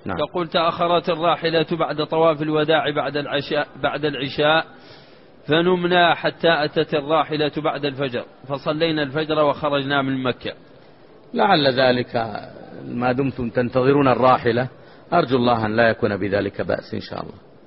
نعم. يقول تأخرت الراحلة بعد طواف الوداع بعد العشاء فنمنا حتى أتت الراحلة بعد الفجر، فصلينا الفجر وخرجنا من مكة. لعل ذلك ما دمتم تنتظرون الراحلة، أرجو الله أن لا يكون بذلك بأس إن شاء الله.